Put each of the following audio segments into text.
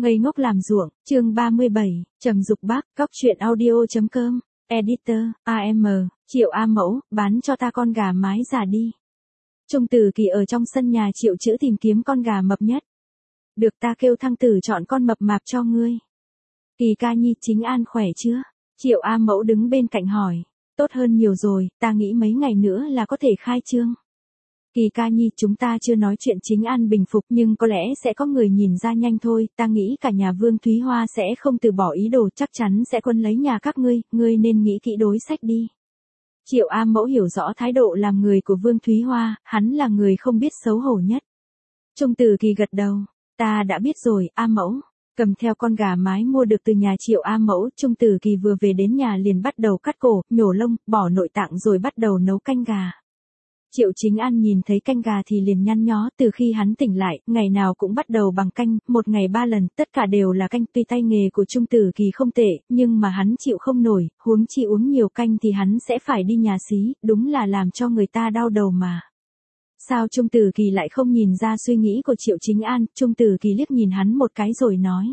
Ngây ngốc làm ruộng, chương 37, Trầm Dục Bác, Cóc Truyện Audio.com, Editor, AM, Triệu A Mẫu, bán cho ta con gà mái già đi. Trung Tử Kỳ ở trong sân nhà Triệu Chữ tìm kiếm con gà mập nhất. Được ta kêu thăng tử chọn con mập mạp cho ngươi. Kỳ ca nhi chính an khỏe chưa? Triệu A Mẫu đứng bên cạnh hỏi. Tốt hơn nhiều rồi, ta nghĩ mấy ngày nữa là có thể khai trương. Kỳ ca nhi, chúng ta chưa nói chuyện chính an bình phục nhưng có lẽ sẽ có người nhìn ra nhanh thôi, ta nghĩ cả nhà Vương Thúy Hoa sẽ không từ bỏ ý đồ, chắc chắn sẽ quân lấy nhà các ngươi nên nghĩ kỹ đối sách đi. Triệu A Mẫu hiểu rõ thái độ làm người của Vương Thúy Hoa, hắn là người không biết xấu hổ nhất. Trung Tử Kỳ gật đầu, ta đã biết rồi, A Mẫu. Cầm theo con gà mái mua được từ nhà Triệu A Mẫu, Trung Tử Kỳ vừa về đến nhà liền bắt đầu cắt cổ, nhổ lông, bỏ nội tạng rồi bắt đầu nấu canh gà. Triệu Chính An nhìn thấy canh gà thì liền nhăn nhó, từ khi hắn tỉnh lại, ngày nào cũng bắt đầu bằng canh, một ngày 3 lần, tất cả đều là canh, tuy tay nghề của Trung Tử Kỳ không tệ, nhưng mà hắn chịu không nổi, huống chi uống nhiều canh thì hắn sẽ phải đi nhà xí, đúng là làm cho người ta đau đầu mà. Sao Trung Tử Kỳ lại không nhìn ra suy nghĩ của Triệu Chính An, Trung Tử Kỳ liếc nhìn hắn một cái rồi nói.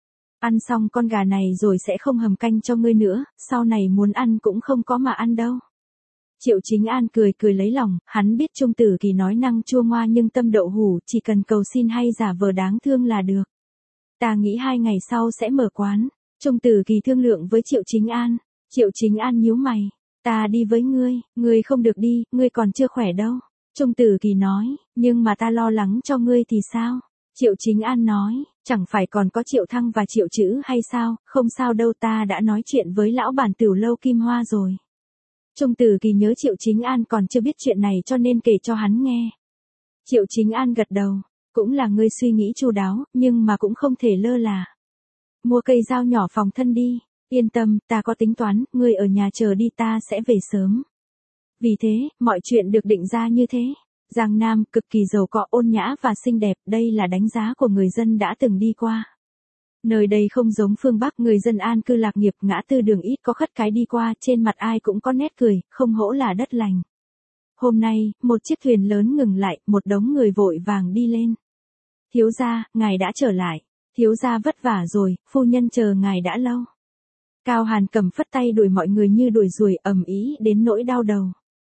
Ăn xong con gà này rồi sẽ không hầm canh cho ngươi nữa, sau này muốn ăn cũng không có mà ăn đâu. Triệu Chính An cười lấy lòng, hắn biết Trung Tử Kỳ nói năng chua ngoa nhưng tâm đậu hủ, chỉ cần cầu xin hay giả vờ đáng thương là được. Ta nghĩ 2 ngày sau sẽ mở quán. Trung Tử Kỳ thương lượng với Triệu Chính An. Triệu Chính An nhíu mày. Ta đi với ngươi không được đi, ngươi còn chưa khỏe đâu. Trung Tử Kỳ nói, nhưng mà ta lo lắng cho ngươi thì sao? Triệu Chính An nói, chẳng phải còn có Triệu Thăng và Triệu Chữ hay sao, không sao đâu, ta đã nói chuyện với lão bản Tửu Lâu Kim Hoa rồi. Trung Tử Kỳ nhớ Triệu Chính An còn chưa biết chuyện này cho nên kể cho hắn nghe. Triệu Chính An gật đầu, cũng là ngươi suy nghĩ chu đáo, nhưng mà cũng không thể lơ là. Mua cây dao nhỏ phòng thân đi, yên tâm, ta có tính toán, ngươi ở nhà chờ đi, ta sẽ về sớm. Vì thế, mọi chuyện được định ra như thế. Giang Nam cực kỳ giàu có, ôn nhã và xinh đẹp, đây là đánh giá của người dân đã từng đi qua. Nơi đây không giống phương Bắc, người dân an cư lạc nghiệp, ngã tư đường ít có khất cái đi qua, trên mặt ai cũng có nét cười, không hổ là đất lành. Hôm nay, một chiếc thuyền lớn ngừng lại, một đống người vội vàng đi lên. Thiếu gia, ngài đã trở lại. Thiếu gia vất vả rồi, phu nhân chờ ngài đã lâu. Cao Hàn cầm phất tay đuổi mọi người như đuổi ruồi, ầm ĩ đến nỗi đau đầu.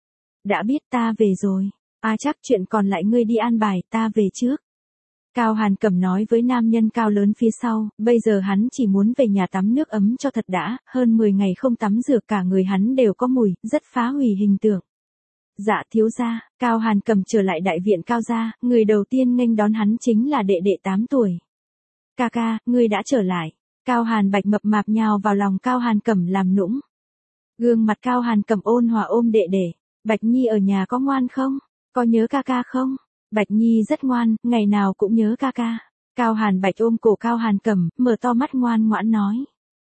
Đã biết, ta về rồi. Chắc chuyện còn lại ngươi đi an bài, ta về trước. Cao Hàn Cẩm nói với nam nhân cao lớn phía sau, bây giờ hắn chỉ muốn về nhà tắm nước ấm cho thật đã, hơn 10 ngày không tắm rửa cả người hắn đều có mùi, rất phá hủy hình tượng. Dạ thiếu gia, Cao Hàn Cẩm trở lại đại viện Cao gia, người đầu tiên nghênh đón hắn chính là đệ đệ 8 tuổi. Ca ca, ngươi đã trở lại. Cao Hàn Bạch mập mạp nhào vào lòng Cao Hàn Cẩm làm nũng. Gương mặt Cao Hàn Cẩm ôn hòa ôm đệ đệ. Bạch Nhi ở nhà có ngoan không? Có nhớ ca ca không? Bạch Nhi rất ngoan, ngày nào cũng nhớ ca ca. Cao Hàn Bạch ôm cổ Cao Hàn Cẩm, mở to mắt ngoan ngoãn nói.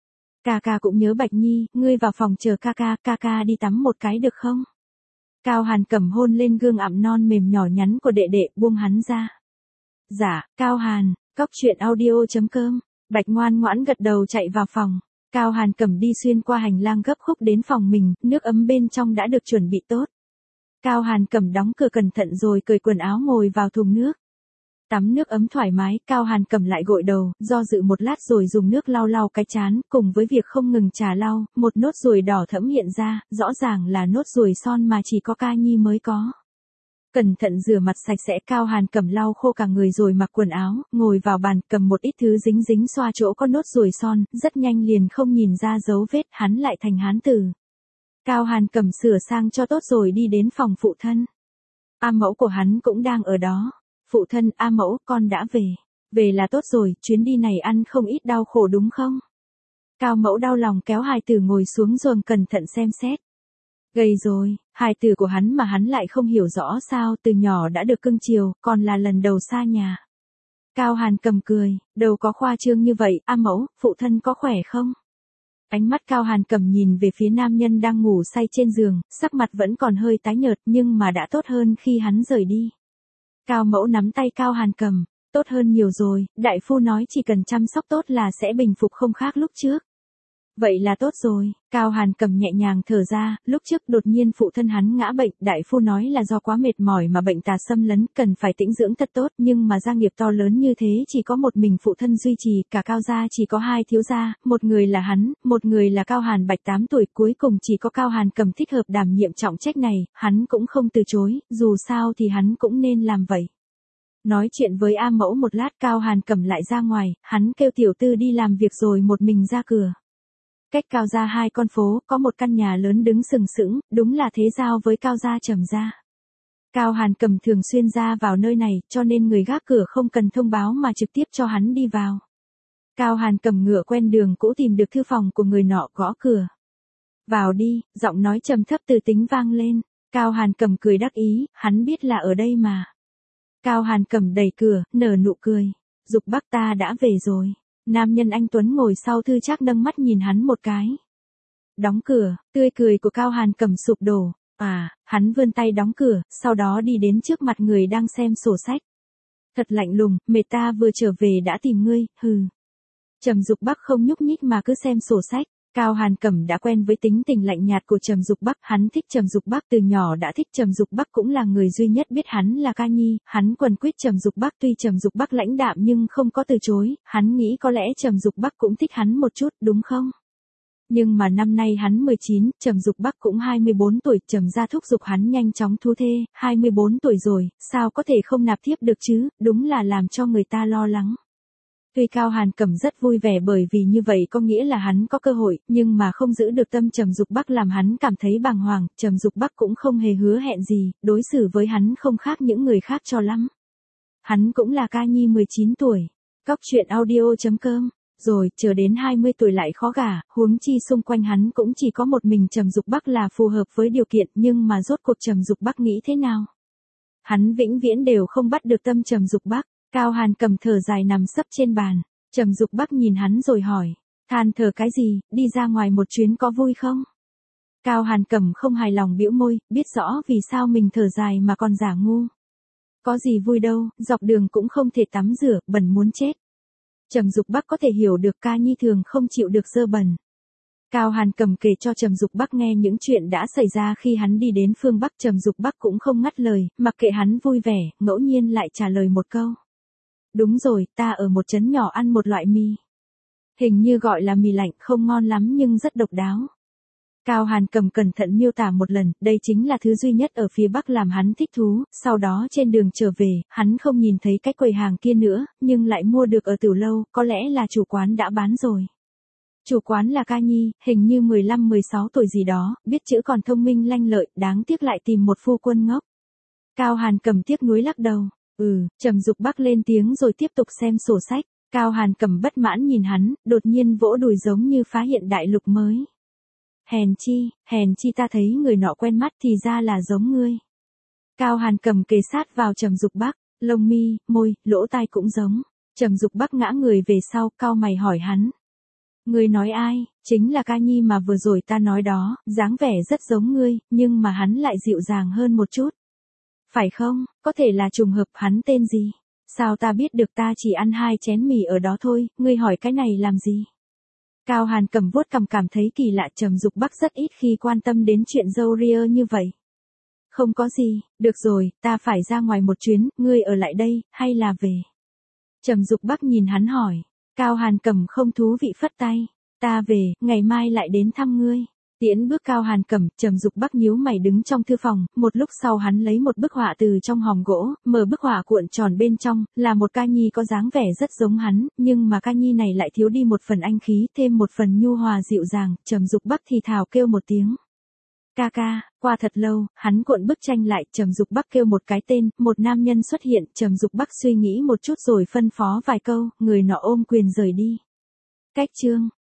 Ca ca cũng nhớ Bạch Nhi, ngươi vào phòng chờ ca ca đi tắm một cái được không? Cao Hàn Cẩm hôn lên gương ặm non mềm nhỏ nhắn của đệ đệ, buông hắn ra. Dạ, Cao Hàn, Cóc Truyện Audio.com. Bạch ngoan ngoãn gật đầu chạy vào phòng. Cao Hàn Cẩm đi xuyên qua hành lang gấp khúc đến phòng mình, nước ấm bên trong đã được chuẩn bị tốt. Cao Hàn Cẩm đóng cửa cẩn thận rồi cởi quần áo ngồi vào thùng nước. Tắm nước ấm thoải mái, Cao Hàn Cẩm lại gội đầu, do dự một lát rồi dùng nước lau cái trán, cùng với việc không ngừng chà lau, một nốt ruồi đỏ thẫm hiện ra, rõ ràng là nốt ruồi son mà chỉ có ca nhi mới có. Cẩn thận rửa mặt sạch sẽ, Cao Hàn Cẩm lau khô cả người rồi mặc quần áo, ngồi vào bàn, cầm một ít thứ dính xoa chỗ có nốt ruồi son, rất nhanh liền không nhìn ra dấu vết, hắn lại thành hán tử. Cao Hàn Cẩm sửa sang cho tốt rồi đi đến phòng phụ thân. A Mẫu của hắn cũng đang ở đó. Phụ thân, A Mẫu, con đã về. Về là tốt rồi, chuyến đi này ăn không ít đau khổ đúng không? Cao Mẫu đau lòng kéo hài tử ngồi xuống rồi cẩn thận xem xét. Gầy rồi, hài tử của hắn mà hắn lại không hiểu rõ sao, từ nhỏ đã được cưng chiều, còn là lần đầu xa nhà. Cao Hàn Cẩm cười, đâu có khoa trương như vậy, A Mẫu, phụ thân có khỏe không? Ánh mắt Cao Hàn Cẩm nhìn về phía nam nhân đang ngủ say trên giường, sắc mặt vẫn còn hơi tái nhợt nhưng mà đã tốt hơn khi hắn rời đi. Cao Mẫu nắm tay Cao Hàn Cẩm, tốt hơn nhiều rồi, đại phu nói chỉ cần chăm sóc tốt là sẽ bình phục không khác lúc trước. Vậy là tốt rồi, Cao Hàn Cầm nhẹ nhàng thở ra, lúc trước đột nhiên phụ thân hắn ngã bệnh, đại phu nói là do quá mệt mỏi mà bệnh tà xâm lấn, cần phải tĩnh dưỡng thật tốt, nhưng mà gia nghiệp to lớn như thế chỉ có một mình phụ thân duy trì, cả Cao gia chỉ có hai thiếu gia, một người là hắn, một người là Cao Hàn Bạch 8 tuổi, cuối cùng chỉ có Cao Hàn Cầm thích hợp đảm nhiệm trọng trách này, hắn cũng không từ chối, dù sao thì hắn cũng nên làm vậy. Nói chuyện với A Mẫu một lát, Cao Hàn Cầm lại ra ngoài, hắn kêu tiểu tư đi làm việc rồi một mình ra cửa. Cách Cao gia 2 con phố, có một căn nhà lớn đứng sừng sững, đúng là thế giao với Cao gia Trầm gia. Cao Hàn Cầm thường xuyên ra vào nơi này, cho nên người gác cửa không cần thông báo mà trực tiếp cho hắn đi vào. Cao Hàn Cầm ngựa quen đường cũ tìm được thư phòng của người nọ, gõ cửa. Vào đi, giọng nói trầm thấp từ tính vang lên. Cao Hàn Cầm cười đắc ý, hắn biết là ở đây mà. Cao Hàn Cầm đẩy cửa, nở nụ cười. Dục Bắc, ta đã về rồi. Nam nhân anh tuấn ngồi sau thư trác nâng mắt nhìn hắn một cái. Đóng cửa, tươi cười của Cao Hàn Cầm sụp đổ. Hắn vươn tay đóng cửa, sau đó đi đến trước mặt người đang xem sổ sách. Thật lạnh lùng, mệt, ta vừa trở về đã tìm ngươi, hừ. Trầm Dục Bắc không nhúc nhích mà cứ xem sổ sách. Cao Hàn Cầm đã quen với tính tình lạnh nhạt của Trầm Dục Bắc, hắn thích Trầm Dục Bắc từ nhỏ đã thích. Trầm Dục Bắc cũng là người duy nhất biết hắn là ca nhi, hắn quần quýt Trầm Dục Bắc, tuy Trầm Dục Bắc lãnh đạm nhưng không có từ chối, hắn nghĩ có lẽ Trầm Dục Bắc cũng thích hắn một chút, đúng không? Nhưng mà năm nay hắn 19, Trầm Dục Bắc cũng 24 tuổi, Trầm gia thúc giục hắn nhanh chóng thu thê, 24 tuổi rồi, sao có thể không nạp thiếp được chứ, đúng là làm cho người ta lo lắng. Tuy Cao Hàn Cầm rất vui vẻ bởi vì như vậy có nghĩa là hắn có cơ hội, nhưng mà không giữ được tâm Trầm Dục Bắc làm hắn cảm thấy bàng hoàng, Trầm Dục Bắc cũng không hề hứa hẹn gì, đối xử với hắn không khác những người khác cho lắm. Hắn cũng là ca nhi 19 tuổi. Cóc truyện audio.com. Rồi, chờ đến 20 tuổi lại khó gả, huống chi xung quanh hắn cũng chỉ có một mình Trầm Dục Bắc là phù hợp với điều kiện, nhưng mà rốt cuộc Trầm Dục Bắc nghĩ thế nào? Hắn vĩnh viễn đều không bắt được tâm Trầm Dục Bắc. Cao Hàn Cầm thở dài nằm sấp trên bàn. Trầm Dục Bắc nhìn hắn rồi hỏi. Than thở cái gì, đi ra ngoài một chuyến có vui không? Cao Hàn Cầm không hài lòng bĩu môi, biết rõ vì sao mình thở dài mà còn giả ngu. Có gì vui đâu, dọc đường cũng không thể tắm rửa, bẩn muốn chết. Trầm Dục Bắc có thể hiểu được ca nhi thường không chịu được dơ bẩn. Cao Hàn Cầm kể cho Trầm Dục Bắc nghe những chuyện đã xảy ra khi hắn đi đến phương Bắc. Trầm Dục Bắc cũng không ngắt lời, mặc kệ hắn vui vẻ, ngẫu nhiên lại trả lời một câu. Đúng rồi, ta ở một trấn nhỏ ăn một loại mì. Hình như gọi là mì lạnh, không ngon lắm nhưng rất độc đáo. Cao Hàn Cầm cẩn thận miêu tả một lần, đây chính là thứ duy nhất ở phía Bắc làm hắn thích thú, sau đó trên đường trở về, hắn không nhìn thấy cái quầy hàng kia nữa, nhưng lại mua được ở Tiểu Lâu, có lẽ là chủ quán đã bán rồi. Chủ quán là ca nhi, hình như 15-16 tuổi gì đó, biết chữ còn thông minh lanh lợi, đáng tiếc lại tìm một phu quân ngốc. Cao Hàn Cầm tiếc nuối lắc đầu. Trầm Dục Bắc lên tiếng rồi tiếp tục xem sổ sách. Cao Hàn Cầm bất mãn nhìn hắn, đột nhiên vỗ đùi giống như phá hiện đại lục mới. Hèn chi ta thấy người nọ quen mắt thì ra là giống ngươi. Cao Hàn Cầm kề sát vào Trầm Dục Bắc, lông mi, môi, lỗ tai cũng giống. Trầm Dục Bắc ngã người về sau, cau mày hỏi hắn. Ngươi nói ai? Chính là ca nhi mà vừa rồi ta nói đó, dáng vẻ rất giống ngươi, nhưng mà hắn lại dịu dàng hơn một chút. Phải không, có thể là trùng hợp, hắn tên gì? Sao ta biết được, ta chỉ ăn 2 chén mì ở đó thôi, ngươi hỏi cái này làm gì? Cao Hàn Cầm vuốt cằm cảm thấy kỳ lạ, Trầm Dục Bắc rất ít khi quan tâm đến chuyện râu ria như vậy. Không có gì, được rồi, ta phải ra ngoài một chuyến, ngươi ở lại đây, hay là về? Trầm Dục Bắc nhìn hắn hỏi. Cao Hàn Cầm không thú vị phất tay. Ta về, ngày mai lại đến thăm ngươi. Tiễn bước Cao Hàn Cầm, Trầm Dục Bắc nhíu mày đứng trong thư phòng, một lúc sau hắn lấy một bức họa từ trong hòm gỗ, mở bức họa cuộn tròn bên trong, là một ca nhi có dáng vẻ rất giống hắn, nhưng mà ca nhi này lại thiếu đi một phần anh khí, thêm một phần nhu hòa dịu dàng. Trầm Dục Bắc thì thào kêu một tiếng. Ca ca, qua thật lâu, hắn cuộn bức tranh lại, Trầm Dục Bắc kêu một cái tên, một nam nhân xuất hiện, Trầm Dục Bắc suy nghĩ một chút rồi phân phó vài câu, người nọ ôm quyền rời đi. Cách chương